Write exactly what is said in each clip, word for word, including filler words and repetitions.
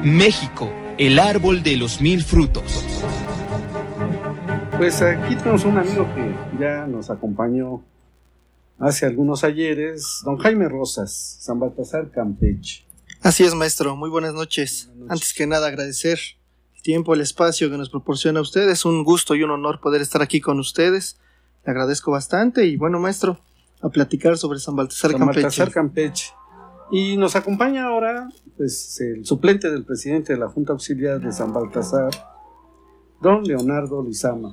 México, el árbol de los mil frutos. Pues aquí tenemos un amigo que ya nos acompañó hace algunos ayeres, don Jaime Rosas, San Baltasar, Campeche. Así es, maestro. Muy buenas noches. buenas noches. Antes que nada, agradecer el tiempo, el espacio que nos proporciona usted. Es un gusto y un honor poder estar aquí con ustedes. Le agradezco bastante y bueno, maestro, a platicar sobre San Baltasar, San Campeche. Baltasar, Campeche. Y nos acompaña ahora pues, el suplente del presidente de la Junta Auxiliar de San Baltasar, don Leonardo Lizama.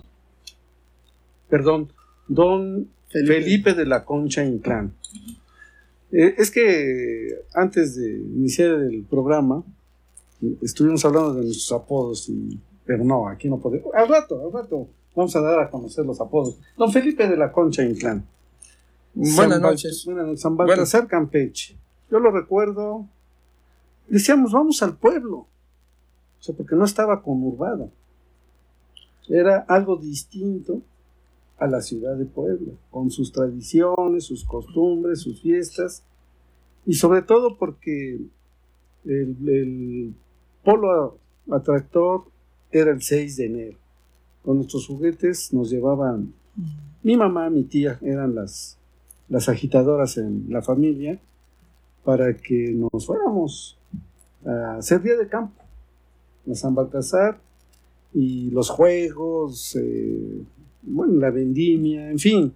Perdón, don Felipe, Felipe de la Concha Inclán. Eh, es que antes de iniciar el programa estuvimos hablando de nuestros apodos, y, pero no, aquí no podemos. Al rato, al rato vamos a dar a conocer los apodos. Don Felipe de la Concha Inclán. Buenas noches. Buenas noches. San Baltasar, Campeche. Yo lo recuerdo, decíamos, vamos al pueblo, o sea, porque no estaba conurbado. Era algo distinto a la ciudad de Puebla, con sus tradiciones, sus costumbres, sus fiestas, y sobre todo porque el, el polo atractor era el seis de enero. Con nuestros juguetes nos llevaban, mi mamá, mi tía, eran las, las agitadoras en la familia, para que nos fuéramos a hacer día de campo, a San Baltasar, y los juegos, eh, bueno, la vendimia, en fin.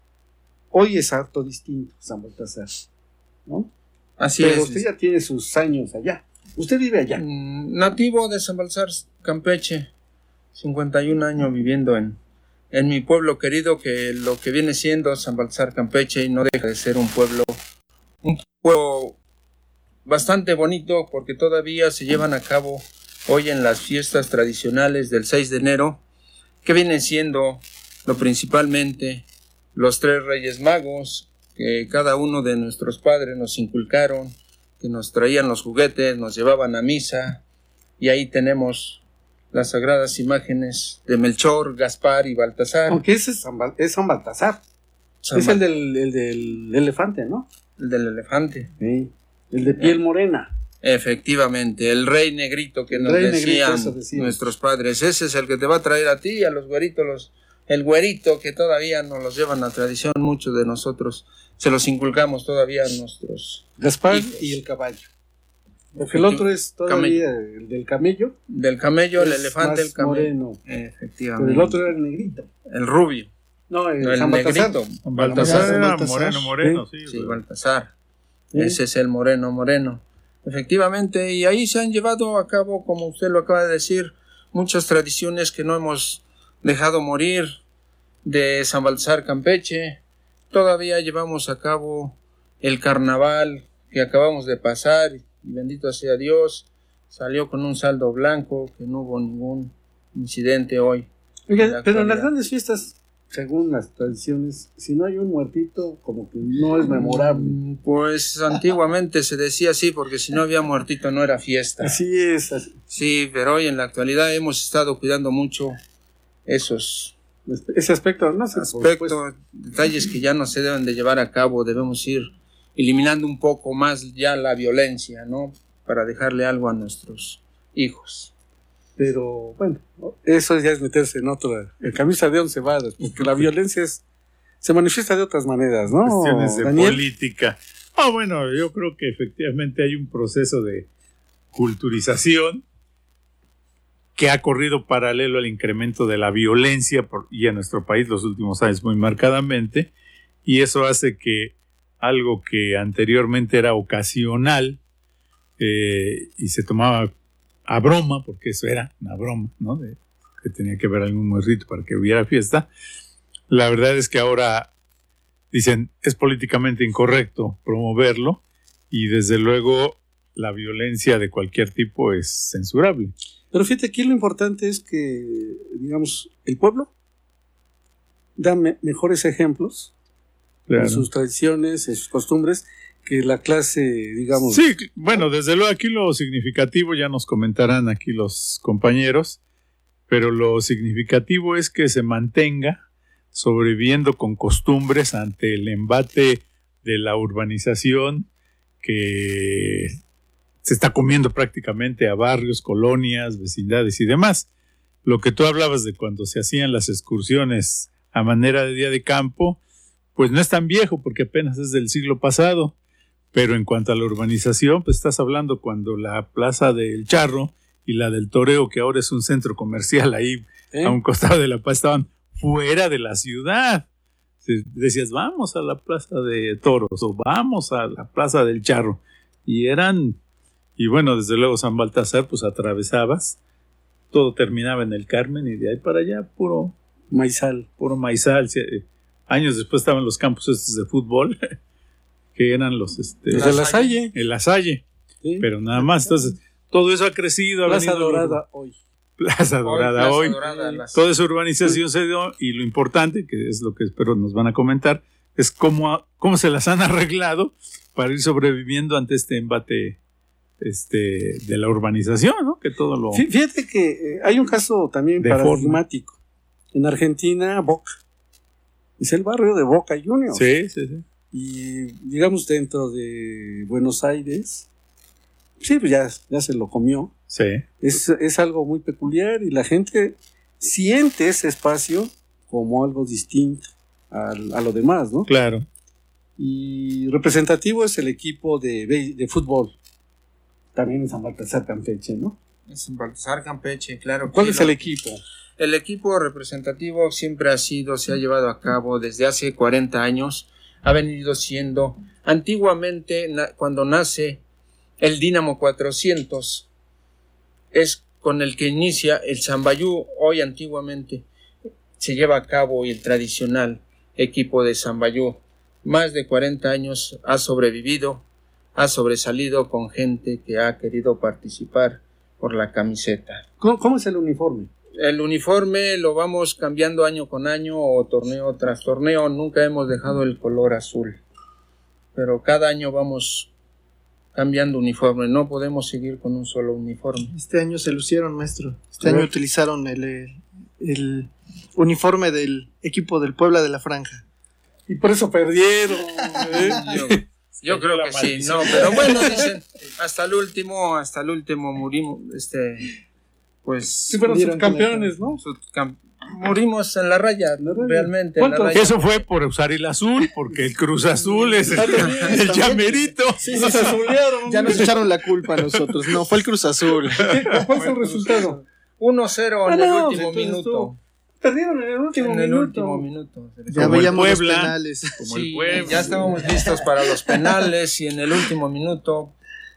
Hoy es harto distinto San Baltasar, ¿no? Así Pero es. usted ya tiene sus años allá. Usted vive allá. Mm, nativo de San Baltasar, Campeche, cincuenta y un años viviendo en, en mi pueblo querido, que lo que viene siendo San Baltasar, Campeche, no deja de ser un pueblo, un pueblo bastante bonito, porque todavía se llevan a cabo hoy en las fiestas tradicionales del seis de enero, que vienen siendo lo principalmente los tres Reyes Magos, que cada uno de nuestros padres nos inculcaron, que nos traían los juguetes, nos llevaban a misa, y ahí tenemos las sagradas imágenes de Melchor, Gaspar y Baltasar. Aunque ese es San, Bal- es San Baltasar, San es Bal- el del, el del elefante, ¿no? el del elefante. Sí. El de piel morena. Efectivamente, el rey negrito que El nos rey decían negrito, eso decían. nuestros padres, ese es el que te va a traer a ti, a los güeritos, los, el güerito que todavía nos los llevan a tradición, muchos de nosotros se los inculcamos todavía a nuestros Gaspar hijos. y el caballo. Porque el otro es todavía el del camello. Del camello, el es elefante, más el camello. moreno. Efectivamente. Pero el otro era el negrito. El rubio. No, el, No, el San Baltasar. negrito. Baltasar Baltasar, era Baltasar. moreno, moreno, sí. Sí, pero- Baltasar. Sí. Ese es el moreno, moreno. Efectivamente, y ahí se han llevado a cabo, como usted lo acaba de decir, muchas tradiciones que no hemos dejado morir de San Baltasar, Campeche. Todavía llevamos a cabo el carnaval que acabamos de pasar, y bendito sea Dios, salió con un saldo blanco, que no hubo ningún incidente hoy. Oiga, En la pero en las actualidad. grandes fiestas, según las tradiciones, si no hay un muertito, como que no es memorable. Mm, Pues antiguamente se decía así, porque si no había muertito no era fiesta. Así es. así- Sí, pero hoy en la actualidad hemos estado cuidando mucho esos Ese aspecto, no sé. por supuesto. aspectos, detalles que ya no se deben de llevar a cabo. Debemos ir eliminando un poco más ya la violencia, ¿no? Para dejarle algo a nuestros hijos. Pero bueno, eso ya es meterse en otro. El camisa de once varas, porque la violencia es, se manifiesta de otras maneras, ¿no? Cuestiones de Daniel? política. Ah, bueno, yo creo que efectivamente hay un proceso de culturización que ha corrido paralelo al incremento de la violencia por, y en nuestro país los últimos años muy marcadamente, y eso hace que algo que anteriormente era ocasional eh, y se tomaba a broma, porque eso era una broma, ¿no? De, que tenía que haber algún muertito para que hubiera fiesta. La verdad es que ahora dicen, es políticamente incorrecto promoverlo, y desde luego la violencia de cualquier tipo es censurable. Pero fíjate, aquí lo importante es que, digamos, el pueblo da me- mejores ejemplos Claro. en sus tradiciones, en sus costumbres, que la clase, digamos... Sí, bueno, desde luego aquí lo significativo, ya nos comentarán aquí los compañeros, pero lo significativo es que se mantenga sobreviviendo con costumbres ante el embate de la urbanización que se está comiendo prácticamente a barrios, colonias, vecindades y demás. Lo que tú hablabas de cuando se hacían las excursiones a manera de día de campo, pues no es tan viejo porque apenas es del siglo pasado, pero en cuanto a la urbanización, pues estás hablando cuando la Plaza del Charro y la del Toreo, que ahora es un centro comercial ahí ¿Eh? a un costado de La Paz, estaban fuera de la ciudad. Decías, vamos a la Plaza de Toros o vamos a la Plaza del Charro, y eran, y bueno, desde luego San Baltasar, pues atravesabas, todo terminaba en el Carmen y de ahí para allá puro maizal, puro maizal. Años después estaban los campos estos de fútbol, que eran los este, de La Salle, el La Salle, ¿sí? Pero nada más. Entonces todo eso ha crecido. Plaza ha venido Dorada hoy. Plaza Dorada hoy. hoy. Plaza Dorada, las... Toda esa urbanización se dio, y lo importante, que es lo que espero nos van a comentar, es cómo, cómo se las han arreglado para ir sobreviviendo ante este embate este, de la urbanización, ¿no? Que todo lo... Fíjate que eh, hay un caso también paradigmático. En Argentina, Boca. Es el barrio de Boca Juniors. Sí, sí, sí. Y digamos dentro de Buenos Aires, sí, pues ya, ya se lo comió. Sí. Es, es algo muy peculiar y la gente siente ese espacio como algo distinto a, a lo demás, ¿no? Claro. Y representativo es el equipo de, de fútbol, también en San Baltasar Campeche, ¿no? En San Baltasar Campeche, claro. ¿Cuál es el equipo? El equipo representativo siempre ha sido, se ha llevado a cabo desde hace cuarenta años, ha venido siendo, antiguamente na, cuando nace el Dínamo cuatrocientos, es con el que inicia el Sambayú, hoy antiguamente se lleva a cabo el tradicional equipo de Sambayú. Más de cuarenta años ha sobrevivido, ha sobresalido con gente que ha querido participar por la camiseta. ¿Cómo, cómo es el uniforme? El uniforme lo vamos cambiando año con año o torneo tras torneo, nunca hemos dejado el color azul, pero cada año vamos cambiando uniforme, no podemos seguir con un solo uniforme. Este año se lucieron, maestro. Este año utilizaron el, el, el uniforme del equipo del Puebla de la Franja. Y por eso perdieron. ¿eh? Yo, yo creo que sí, no, pero bueno, dicen, hasta el último, hasta el último murimos, este, pues... Sí, fueron subcampeones, ¿no? Subcamp- Morimos en la raya, ¿no? Realmente. En la raya. Eso fue por usar el azul, porque el Cruz Azul es el, el llamerito. Sí, se azulearon. Ya nos echaron la culpa a nosotros. No, fue el Cruz Azul. ¿Cuál fue el resultado? uno cero en no, el no, último minuto. Tú. Perdieron en el último en minuto. el último minuto. Ya como veíamos el Puebla, los penales. Como sí, el Puebla. ya estábamos listos para los penales y en el último minuto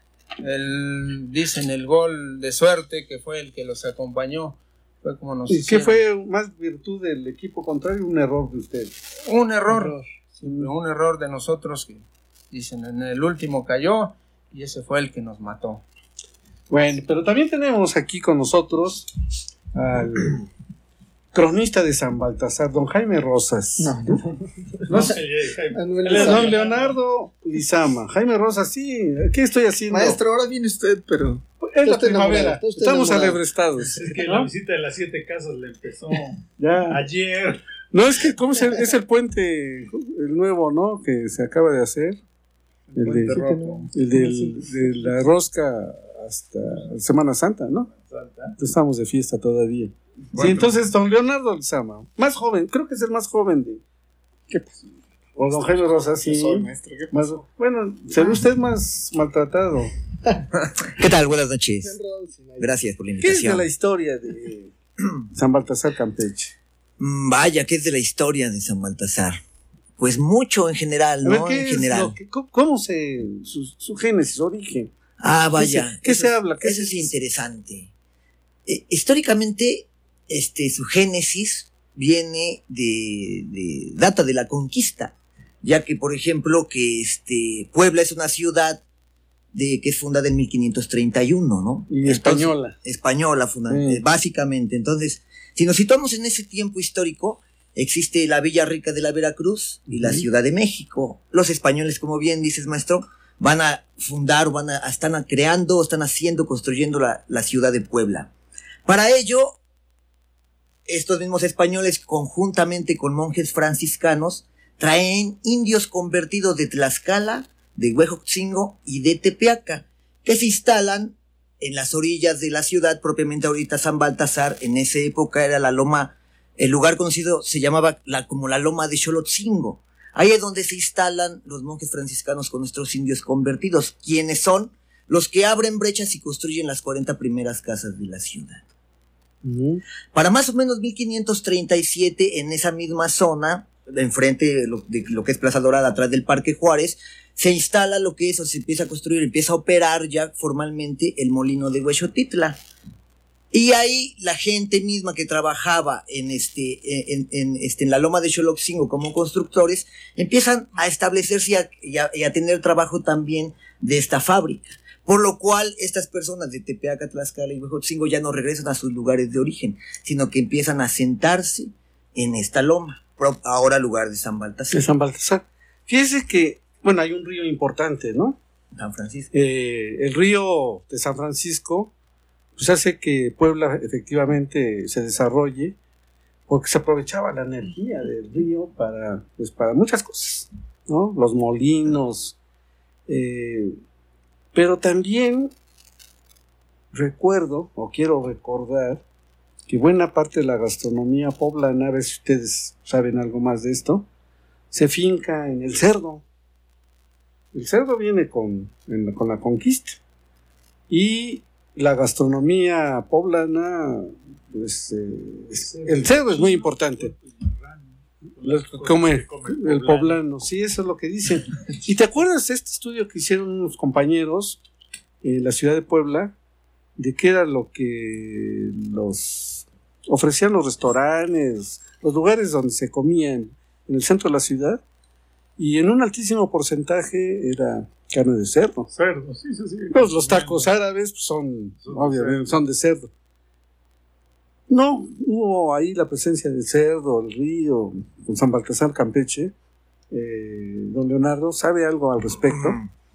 el, dicen el gol de suerte que fue el que los acompañó. Fue como nos ¿Y qué hicieron. fue más virtud del equipo contrario? Un error de ustedes. Un error. error. Sí, un error de nosotros que dicen en el último cayó y ese fue el que nos mató. Bueno, pero también tenemos aquí con nosotros al cronista de San Baltasar, don Jaime Rosas. No, no, no sé. Don Leonardo Lizama. Jaime Rosas, sí. ¿Qué estoy haciendo? Maestro, ahora viene usted, pero... Es la primavera. Estamos alebrestados. Es que ¿no? La visita de las siete casas le empezó ya. ayer. No, es que ¿cómo es el, es el puente, el nuevo, ¿no? Que se acaba de hacer. El, el de, rojo. El del, de la rosca hasta Semana Santa, ¿no? Entonces estamos de fiesta todavía. Bueno. Sí, entonces don Leonardo Lizama, más joven, creo que es el más joven de... ¿Qué pasó? O don Jaime Rosas, sí. Soy, maestro, ¿qué más, bueno, se ve usted más maltratado. ¿Qué tal? Buenas noches. Gracias por la invitación. ¿Qué es de la historia de San Baltasar Campeche? Vaya, ¿qué es de la historia de San Baltasar? Pues mucho en general, ¿no? A ver, ¿qué en es general. Lo que, ¿Cómo se... Su, su génesis, su origen? Ah, vaya. ¿Qué se, ¿qué se es, habla? ¿Qué eso es, es interesante. Eh, históricamente, este, su génesis viene de, de... data de la conquista. Ya que, por ejemplo, que este Puebla es una ciudad de que es fundada en mil quinientos treinta y uno, ¿no? Y española. Entonces, española, funda, sí. Básicamente. Entonces, si nos situamos en ese tiempo histórico, existe la Villa Rica de la Veracruz y la Ciudad de México. Los españoles, como bien dices, maestro, van a fundar, van a, están a creando, están haciendo, construyendo la, la ciudad de Puebla. Para ello, estos mismos españoles, conjuntamente con monjes franciscanos, traen indios convertidos de Tlaxcala, de Huejotzingo y de Tepeaca, que se instalan en las orillas de la ciudad, propiamente ahorita San Baltasar. En esa época era la loma, el lugar conocido se llamaba la, como la loma de Xolotzingo. Ahí es donde se instalan los monjes franciscanos con nuestros indios convertidos, quienes son los que abren brechas y construyen las cuarenta primeras casas de la ciudad. Uh-huh. Para más o menos mil quinientos treinta y siete, en esa misma zona, enfrente de lo, de lo que es Plaza Dorada, atrás del Parque Juárez, se instala lo que es, o se empieza a construir, empieza a operar ya formalmente el molino de Huexotitla. Y ahí la gente misma que trabajaba en este, en, en, este, en la loma de Xolotzingo como constructores, empiezan a establecerse y a, y, a, y a tener trabajo también de esta fábrica. Por lo cual estas personas de Tepeaca, Tlaxcala y Huexotzingo ya no regresan a sus lugares de origen, sino que empiezan a sentarse en esta loma, ahora lugar de San Baltasar. De San Baltasar. Fíjese que, bueno, hay un río importante, ¿no? San Francisco. Eh, el río de San Francisco pues hace que Puebla efectivamente se desarrolle, porque se aprovechaba la energía del río para, pues, para muchas cosas, ¿no? Los molinos, eh, pero también recuerdo, o quiero recordar, que buena parte de la gastronomía poblana, a ver si ustedes saben algo más de esto, se finca en el cerdo. El cerdo viene con, en, con la conquista, y la gastronomía poblana, pues, eh, es, el cerdo es muy importante. Como el, el poblano, sí, eso es lo que dicen. ¿Y te acuerdas de este estudio que hicieron unos compañeros en la ciudad de Puebla, de qué era lo que los ofrecían los restaurantes, los lugares donde se comían en el centro de la ciudad? Y en un altísimo porcentaje era carne de cerdo. Cerdo, sí, sí, sí. Pues los tacos árabes pues, son, son, obviamente, son de cerdo. No hubo ahí la presencia del cerdo, el río, con San Baltasar, Campeche. Eh, don Leonardo, ¿sabe algo al respecto?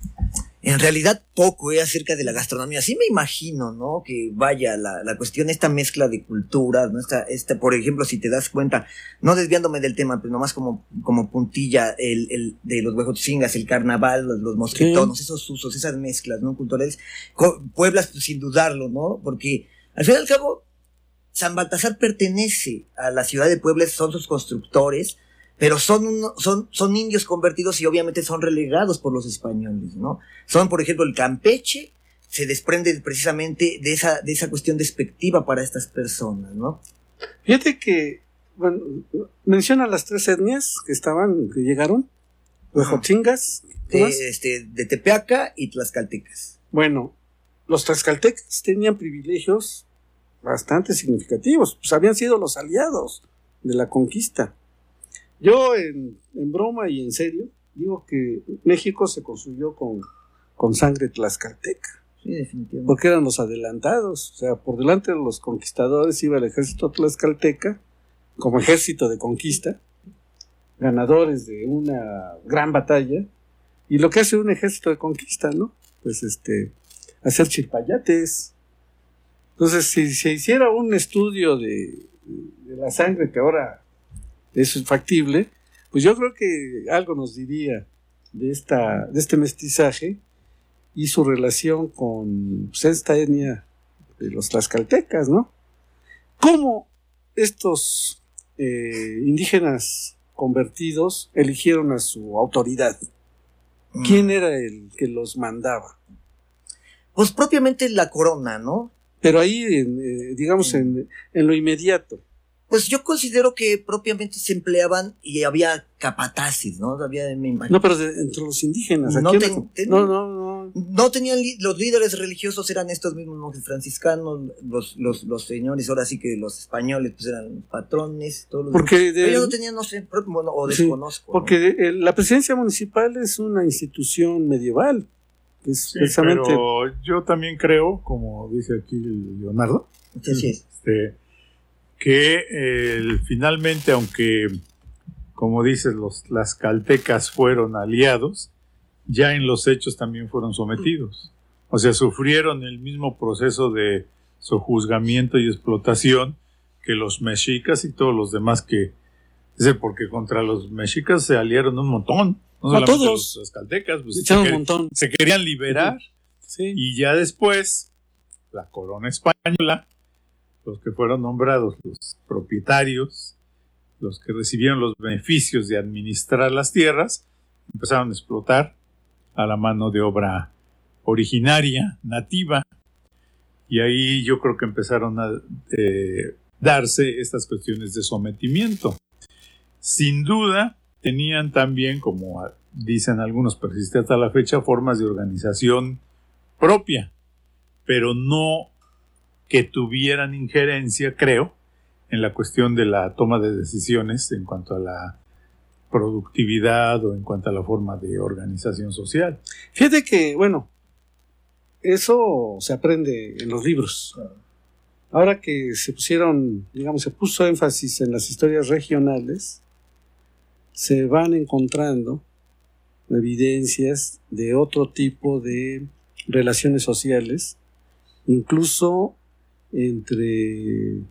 En realidad poco eh, acerca de la gastronomía. Sí me imagino, ¿no? Que vaya, la, la cuestión, esta mezcla de culturas, ¿no? Esta, esta, por ejemplo, si te das cuenta, no desviándome del tema, pero nomás como, como puntilla, el, el de los huejotzingas, el carnaval, los, los mosquetonos, sí. Esos usos, esas mezclas, ¿no? Culturales. Puebla, pues, sin dudarlo, ¿no? Porque, al fin y al cabo, San Baltasar pertenece a la ciudad de Puebla, son sus constructores, pero son, uno, son, son indios convertidos y obviamente son relegados por los españoles, ¿no? Son, por ejemplo, el Campeche, se desprende precisamente de esa, de esa cuestión despectiva para estas personas, ¿no? Fíjate que, bueno, menciona las tres etnias que estaban, que llegaron, huejotzingas, de, este, de Tepeaca y tlaxcaltecas. Bueno, los tlaxcaltecas tenían privilegios bastante significativos, pues habían sido los aliados de la conquista. Yo en, en broma y en serio digo que México se construyó con, con sangre tlaxcalteca. Sí, definitivamente. Porque eran los adelantados, o sea, por delante de los conquistadores iba el ejército tlaxcalteca como ejército de conquista, ganadores de una gran batalla, y lo que hace un ejército de conquista, ¿no? Pues este, hacer chilpayates. Entonces, si se hiciera un estudio de, de la sangre que ahora es factible, pues yo creo que algo nos diría de esta de este mestizaje y su relación con, pues, esta etnia de los tlaxcaltecas, ¿no? ¿Cómo estos eh, indígenas convertidos eligieron a su autoridad? ¿Quién era el que los mandaba? Pues propiamente la corona, ¿no? Pero ahí, en, eh, digamos, en, en lo inmediato. Pues yo considero que propiamente se empleaban y había capataces, ¿no? Había, me imagino. No, pero de, entre los indígenas. No, ¿a ten, ten, no, no, no. No tenían, los líderes religiosos eran estos mismos monjes franciscanos, los, los, los señores, ahora sí que los españoles, pues eran los patrones, todos los. Porque de, ellos no tenían, no sé, bueno, o desconozco. Sí, porque ¿no? de, la presidencia municipal es una institución medieval. Que es sí, precisamente... pero yo también creo, como dice aquí Leonardo, sí, sí. Este, que eh, finalmente, aunque, como dices, los tlaxcaltecas fueron aliados, ya en los hechos también fueron sometidos. O sea, sufrieron el mismo proceso de sojuzgamiento y explotación que los mexicas y todos los demás que... Es porque contra los mexicas se aliaron un montón. No a todos. Los tlaxcaltecas, pues, se, se, un quer- montón. se querían liberar. Sí. Y ya después, la corona española, los que fueron nombrados los propietarios, los que recibieron los beneficios de administrar las tierras, empezaron a explotar a la mano de obra originaria, nativa, y ahí yo creo que empezaron a eh, darse estas cuestiones de sometimiento. Sin duda, tenían también, como dicen algunos, persiste hasta la fecha, formas de organización propia, pero no que tuvieran injerencia, creo, en la cuestión de la toma de decisiones en cuanto a la productividad o en cuanto a la forma de organización social. Fíjate que, bueno, eso se aprende en los libros. Ahora que se pusieron, digamos, se puso énfasis en las historias regionales, se van encontrando evidencias de otro tipo de relaciones sociales, incluso entre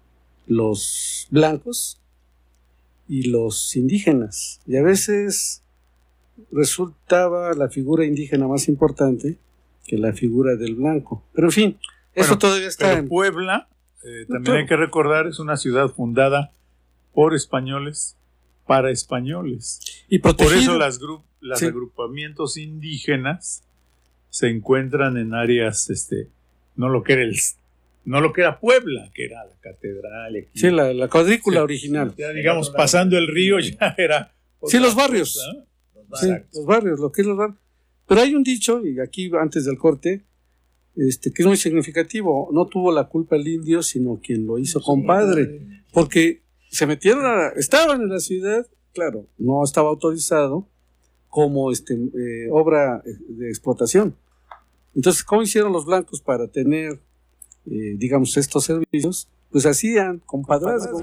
los blancos y los indígenas. Y a veces resultaba la figura indígena más importante que la figura del blanco. Pero en fin, eso bueno, todavía está pero en... Puebla, eh, también claro. hay que recordar, es una ciudad fundada por españoles para españoles. Y Por protegida. eso las gru- los Sí. agrupamientos indígenas se encuentran en áreas, este, no lo que era el, no lo que era Puebla, que era la catedral. Aquí. Sí, la, la cuadrícula Sí, original. Ya, digamos, pasando el río ya era. Sí, los barrios. cosa, Sí, Exacto. los barrios, lo que es los barrios. Pero hay un dicho, y aquí antes del corte, este, que es muy significativo. No tuvo la culpa el indio, sino quien lo hizo compadre. Porque se metieron a... Estaban en la ciudad, claro, no estaba autorizado como este, eh, obra de explotación. Entonces, ¿cómo hicieron los blancos para tener, eh, digamos, estos servicios? Pues hacían compadrazgo.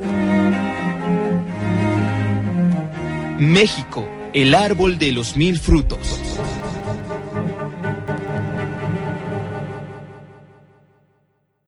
México, el árbol de los mil frutos.